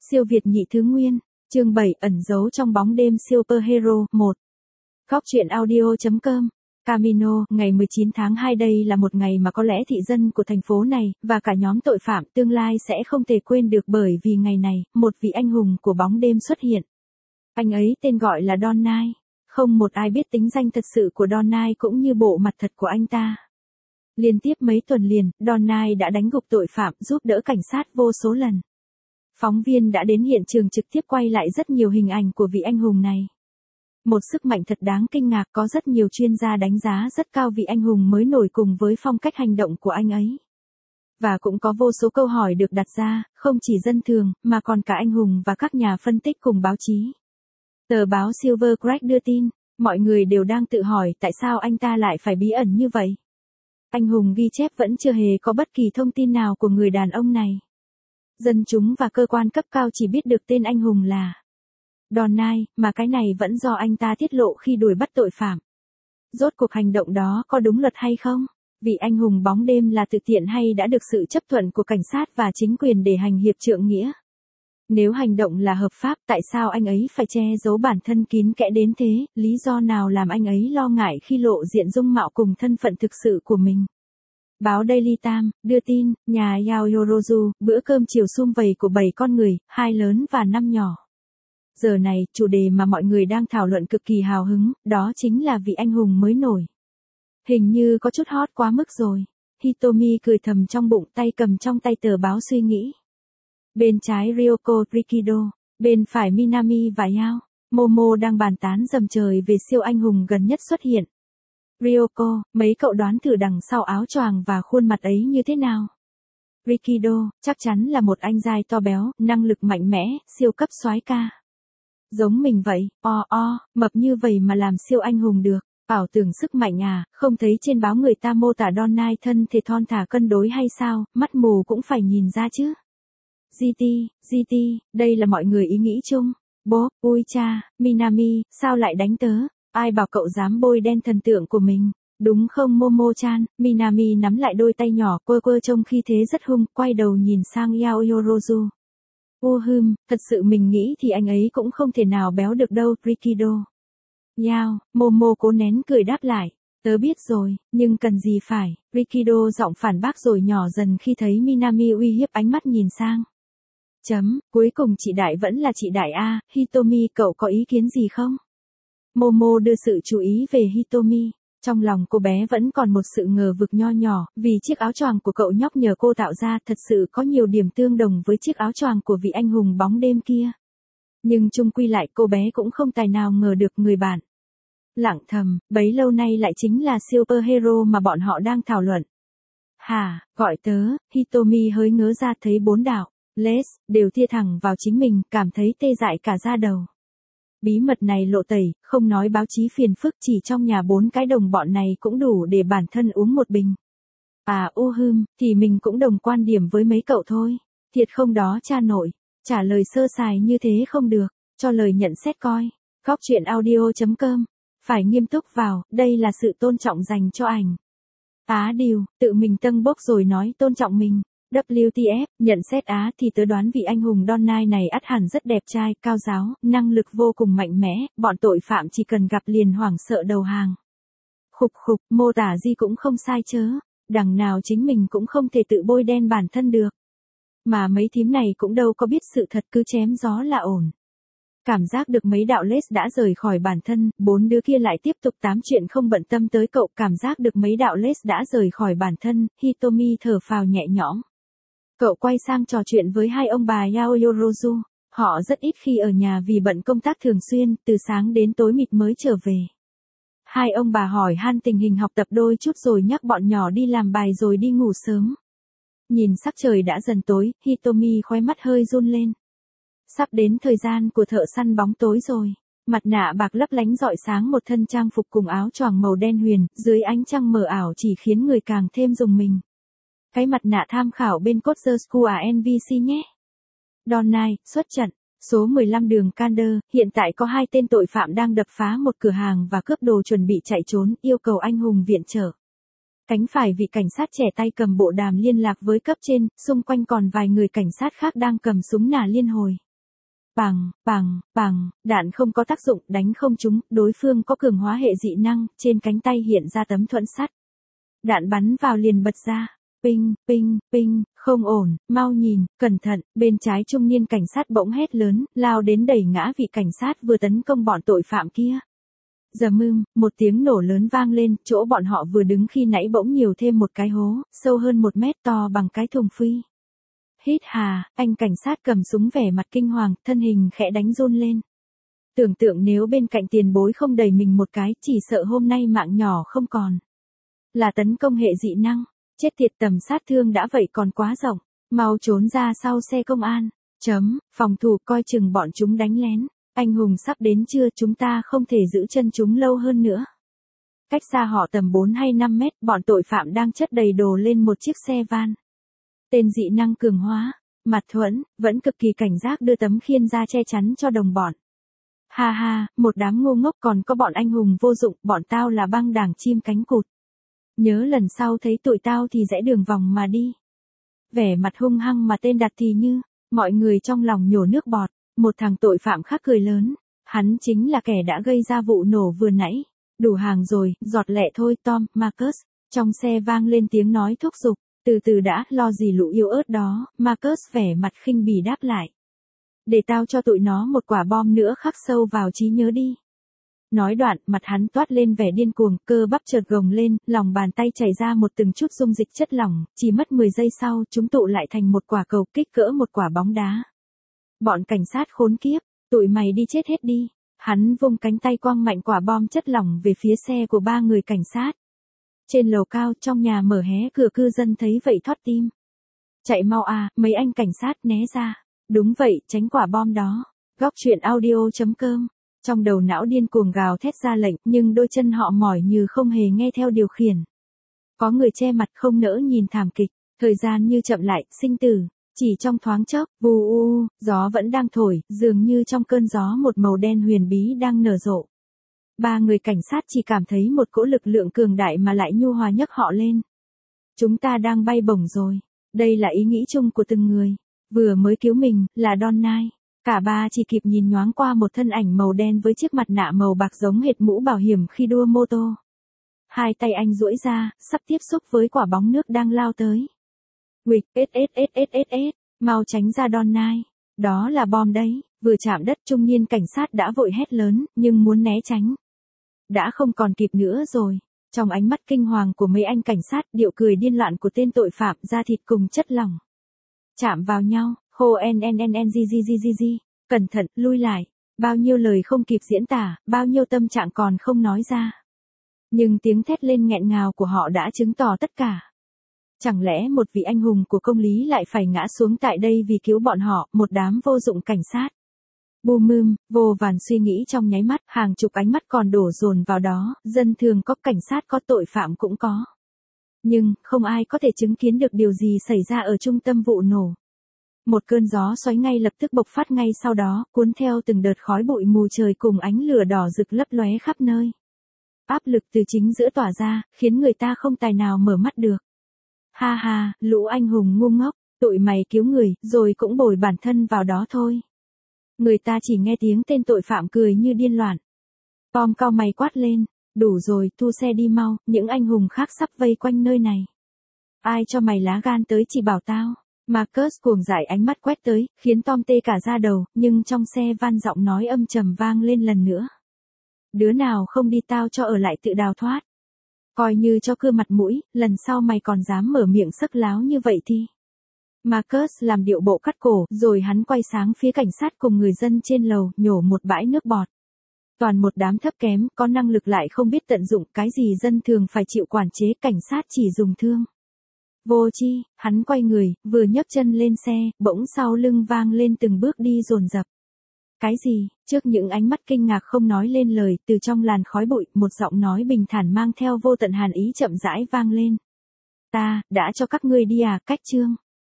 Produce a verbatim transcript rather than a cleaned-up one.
Siêu Việt nhị thứ nguyên, chương bảy ẩn giấu trong bóng đêm Superhero, một. Góc truyện audio.com, Camino, ngày mười chín tháng hai đây là một ngày mà có lẽ thị dân của thành phố này, và cả nhóm tội phạm tương lai sẽ không thể quên được bởi vì ngày này, một vị anh hùng của bóng đêm xuất hiện. Anh ấy tên gọi là Don Knight. Không một ai biết tính danh thật sự của Don Knight cũng như bộ mặt thật của anh ta. Liên tiếp mấy tuần liền, Don Knight đã đánh gục tội phạm, giúp đỡ cảnh sát vô số lần. Phóng viên đã đến hiện trường trực tiếp quay lại rất nhiều hình ảnh của vị anh hùng này. Một sức mạnh thật đáng kinh ngạc, có rất nhiều chuyên gia đánh giá rất cao vị anh hùng mới nổi cùng với phong cách hành động của anh ấy. Và cũng có vô số câu hỏi được đặt ra, không chỉ dân thường, mà còn cả anh hùng và các nhà phân tích cùng báo chí. Tờ báo Silver Craig đưa tin, mọi người đều đang tự hỏi tại sao anh ta lại phải bí ẩn như vậy. Anh hùng ghi chép vẫn chưa hề có bất kỳ thông tin nào của người đàn ông này. Dân chúng và cơ quan cấp cao chỉ biết được tên anh hùng là Don Knight, mà cái này vẫn do anh ta tiết lộ khi đuổi bắt tội phạm. Rốt cuộc hành động đó có đúng luật hay không? Vị anh hùng bóng đêm là tự tiện hay đã được sự chấp thuận của cảnh sát và chính quyền để hành hiệp trượng nghĩa? Nếu hành động là hợp pháp, tại sao anh ấy phải che giấu bản thân kín kẽ đến thế? Lý do nào làm anh ấy lo ngại khi lộ diện dung mạo cùng thân phận thực sự của mình? Báo Daily Times đưa tin, nhà Yaoyorozu, bữa cơm chiều sum vầy của bảy con người, hai lớn và năm nhỏ. Giờ này, chủ đề mà mọi người đang thảo luận cực kỳ hào hứng, đó chính là vị anh hùng mới nổi. Hình như có chút hot quá mức rồi. Hitomi cười thầm trong bụng, tay cầm trong tay tờ báo suy nghĩ. Bên trái Ryoko Rikido, bên phải Minami và Yao, Momo đang bàn tán dầm trời về siêu anh hùng gần nhất xuất hiện. Ryoko, mấy cậu đoán thử đằng sau áo choàng và khuôn mặt ấy như thế nào? Rikido, chắc chắn là một anh giai to béo, năng lực mạnh mẽ, siêu cấp soái ca. Giống mình vậy, o o, mập như vậy mà làm siêu anh hùng được, ảo tưởng sức mạnh à, không thấy trên báo người ta mô tả Don Knight thân thể thon thả cân đối hay sao, mắt mù cũng phải nhìn ra chứ. giê tê, giê tê, đây là mọi người ý nghĩ chung. Bố, ui cha, Minami, sao lại đánh tớ? Ai bảo cậu dám bôi đen thần tượng của mình? Đúng không Momo-chan? Minami nắm lại đôi tay nhỏ quơ quơ trông khi thế rất hung, quay đầu nhìn sang Yaoyorozu. Ô hừm, thật sự mình nghĩ thì anh ấy cũng không thể nào béo được đâu, Rikido. Yao, Momo cố nén cười đáp lại. Tớ biết rồi, nhưng cần gì phải, Rikido giọng phản bác rồi nhỏ dần khi thấy Minami uy hiếp ánh mắt nhìn sang. Chấm, cuối cùng chị Đại vẫn là chị Đại A, Hitomi cậu có ý kiến gì không? Momo đưa sự chú ý về Hitomi. Trong lòng cô bé vẫn còn một sự ngờ vực nho nhỏ, vì chiếc áo choàng của cậu nhóc nhờ cô tạo ra thật sự có nhiều điểm tương đồng với chiếc áo choàng của vị anh hùng bóng đêm kia. Nhưng chung quy lại cô bé cũng không tài nào ngờ được người bạn lặng thầm, bấy lâu nay lại chính là superhero mà bọn họ đang thảo luận. Hả, gọi tớ, Hitomi hơi ngớ ra thấy bốn đạo, Les, đều tia thẳng vào chính mình, cảm thấy tê dại cả da đầu. Bí mật này lộ tẩy, không nói báo chí phiền phức, chỉ trong nhà bốn cái đồng bọn này cũng đủ để bản thân uống một bình. À ô hưm, thì mình cũng đồng quan điểm với mấy cậu thôi. Thiệt không đó cha nội, trả lời sơ sài như thế không được, cho lời nhận xét coi. Góc truyện audio.com, phải nghiêm túc vào, đây là sự tôn trọng dành cho ảnh. Á điều, tự mình tâng bốc rồi nói tôn trọng mình. vê tê ép, nhận xét Á thì tớ đoán vị anh hùng Don Knight này ắt hẳn rất đẹp trai, cao giáo, năng lực vô cùng mạnh mẽ, bọn tội phạm chỉ cần gặp liền hoảng sợ đầu hàng. Khục khục, mô tả gì cũng không sai chớ, đằng nào chính mình cũng không thể tự bôi đen bản thân được. Mà mấy thím này cũng đâu có biết sự thật, cứ chém gió là ổn. Cảm giác được mấy đạo Les đã rời khỏi bản thân, bốn đứa kia lại tiếp tục tám chuyện không bận tâm tới cậu, cảm giác được mấy đạo Les đã rời khỏi bản thân, Hitomi thở phào nhẹ nhõm. Cậu quay sang trò chuyện với hai ông bà Yaoyorozu, họ rất ít khi ở nhà vì bận công tác thường xuyên, từ sáng đến tối mịt mới trở về. Hai ông bà hỏi han tình hình học tập đôi chút rồi nhắc bọn nhỏ đi làm bài rồi đi ngủ sớm. Nhìn sắc trời đã dần tối, Hitomi khóe mắt hơi run lên. Sắp đến thời gian của thợ săn bóng tối rồi. Mặt nạ bạc lấp lánh rọi sáng một thân trang phục cùng áo choàng màu đen huyền, dưới ánh trăng mờ ảo chỉ khiến người càng thêm rùng mình. Cái mặt nạ tham khảo bên Cotter School à en vê xê nhé. Don Knight, xuất trận. Số mười lăm đường Kander, hiện tại có hai tên tội phạm đang đập phá một cửa hàng và cướp đồ chuẩn bị chạy trốn, yêu cầu anh hùng viện trợ. Cánh phải vị cảnh sát trẻ tay cầm bộ đàm liên lạc với cấp trên, xung quanh còn vài người cảnh sát khác đang cầm súng nã liên hồi. Bằng, bằng, bằng, đạn không có tác dụng, đánh không trúng, đối phương có cường hóa hệ dị năng, trên cánh tay hiện ra tấm thuẫn sắt. Đạn bắn vào liền bật ra. Ping, ping, ping, không ổn, mau nhìn, cẩn thận, bên trái trung niên cảnh sát bỗng hét lớn, lao đến đẩy ngã vị cảnh sát vừa tấn công bọn tội phạm kia. Dầm mưm, một tiếng nổ lớn vang lên, chỗ bọn họ vừa đứng khi nãy bỗng nhiều thêm một cái hố, sâu hơn một mét to bằng cái thùng phi. Hít hà, anh cảnh sát cầm súng vẻ mặt kinh hoàng, thân hình khẽ đánh run lên. Tưởng tượng nếu bên cạnh tiền bối không đẩy mình một cái, chỉ sợ hôm nay mạng nhỏ không còn. Là tấn công hệ dị năng, chết tiệt, tầm sát thương đã vậy còn quá rộng, mau trốn ra sau xe công an. Chấm, phòng thủ coi chừng bọn chúng đánh lén. Anh hùng sắp đến chưa, chúng ta không thể giữ chân chúng lâu hơn nữa. Cách xa họ tầm bốn hay năm mét, bọn tội phạm đang chất đầy đồ lên một chiếc xe van. Tên dị năng cường hóa, mặt thuẫn, vẫn cực kỳ cảnh giác đưa tấm khiên ra che chắn cho đồng bọn. Ha ha, một đám ngu ngốc, còn có bọn anh hùng vô dụng, bọn tao là băng đảng chim cánh cụt. Nhớ lần sau thấy tụi tao thì rẽ đường vòng mà đi. Vẻ mặt hung hăng mà tên đặt thì như, mọi người trong lòng nhổ nước bọt. Một thằng tội phạm khác cười lớn, hắn chính là kẻ đã gây ra vụ nổ vừa nãy. Đủ hàng rồi, giọt lẹ thôi Tom, Marcus. Trong xe vang lên tiếng nói thúc giục, từ từ đã, lo gì lũ yếu ớt đó. Marcus vẻ mặt khinh bỉ đáp lại. Để tao cho tụi nó một quả bom nữa khắc sâu vào trí nhớ đi. Nói đoạn, mặt hắn toát lên vẻ điên cuồng, cơ bắp chợt gồng lên, lòng bàn tay chảy ra một từng chút dung dịch chất lỏng, chỉ mất mười giây sau, chúng tụ lại thành một quả cầu kích cỡ một quả bóng đá. Bọn cảnh sát khốn kiếp, tụi mày đi chết hết đi. Hắn vung cánh tay quăng mạnh quả bom chất lỏng về phía xe của ba người cảnh sát. Trên lầu cao trong nhà mở hé cửa, cư dân thấy vậy thót tim. Chạy mau à, mấy anh cảnh sát né ra. Đúng vậy, tránh quả bom đó. Góc truyện audio chấm com. Trong đầu não điên cuồng gào thét ra lệnh, nhưng đôi chân họ mỏi như không hề nghe theo điều khiển. Có người che mặt không nỡ nhìn thảm kịch, thời gian như chậm lại, sinh tử. Chỉ trong thoáng chốc, vù u, gió vẫn đang thổi, dường như trong cơn gió một màu đen huyền bí đang nở rộ. Ba người cảnh sát chỉ cảm thấy một cỗ lực lượng cường đại mà lại nhu hòa nhấc họ lên. Chúng ta đang bay bổng rồi. Đây là ý nghĩ chung của từng người. Vừa mới cứu mình, là Donai. Cả ba chỉ kịp nhìn nhoáng qua một thân ảnh màu đen với chiếc mặt nạ màu bạc giống hệt mũ bảo hiểm khi đua mô tô. Hai tay anh duỗi ra, sắp tiếp xúc với quả bóng nước đang lao tới. Quịch, ết ết ết ết ết ết, mau tránh ra Donai. Đó là bom đấy. Vừa chạm đất, trung niên cảnh sát đã vội hét lớn, nhưng muốn né tránh. Đã không còn kịp nữa rồi. Trong ánh mắt kinh hoàng của mấy anh cảnh sát, điệu cười điên loạn của tên tội phạm, da thịt cùng chất lỏng chạm vào nhau, hô en en en en g g g g g, cẩn thận, lui lại. Bao nhiêu lời không kịp diễn tả, bao nhiêu tâm trạng còn không nói ra. Nhưng tiếng thét lên nghẹn ngào của họ đã chứng tỏ tất cả. Chẳng lẽ một vị anh hùng của công lý lại phải ngã xuống tại đây vì cứu bọn họ, một đám vô dụng cảnh sát. Bù mưm, vô vàn suy nghĩ trong nháy mắt, hàng chục ánh mắt còn đổ dồn vào đó, dân thường có, cảnh sát có, tội phạm cũng có. Nhưng, không ai có thể chứng kiến được điều gì xảy ra ở trung tâm vụ nổ. Một cơn gió xoáy ngay lập tức bộc phát ngay sau đó, cuốn theo từng đợt khói bụi mù trời cùng ánh lửa đỏ rực lấp lóe khắp nơi. Áp lực từ chính giữa tỏa ra, khiến người ta không tài nào mở mắt được. Ha ha, lũ anh hùng ngu ngốc, tụi mày cứu người, rồi cũng bồi bản thân vào đó thôi. Người ta chỉ nghe tiếng tên tội phạm cười như điên loạn. Tom cau mày quát lên, đủ rồi, thu xe đi mau, những anh hùng khác sắp vây quanh nơi này. Ai cho mày lá gan tới chỉ bảo tao. Marcus cuồng dại ánh mắt quét tới, khiến Tom tê cả da đầu, nhưng trong xe van giọng nói âm trầm vang lên lần nữa. Đứa nào không đi tao cho ở lại tự đào thoát. Coi như cho cưa mặt mũi, lần sau mày còn dám mở miệng sắc láo như vậy thì. Marcus làm điệu bộ cắt cổ, rồi hắn quay sáng phía cảnh sát cùng người dân trên lầu, nhổ một bãi nước bọt. Toàn một đám thấp kém, có năng lực lại không biết tận dụng, cái gì dân thường phải chịu quản chế, cảnh sát chỉ dùng thương. Vô chi, hắn quay người, vừa nhấc chân lên xe, bỗng sau lưng vang lên từng bước đi dồn dập. Cái gì? Trước những ánh mắt kinh ngạc không nói lên lời, từ trong làn khói bụi, một giọng nói bình thản mang theo vô tận hàn ý chậm rãi vang lên. Ta, đã cho các ngươi đi à, cách chương.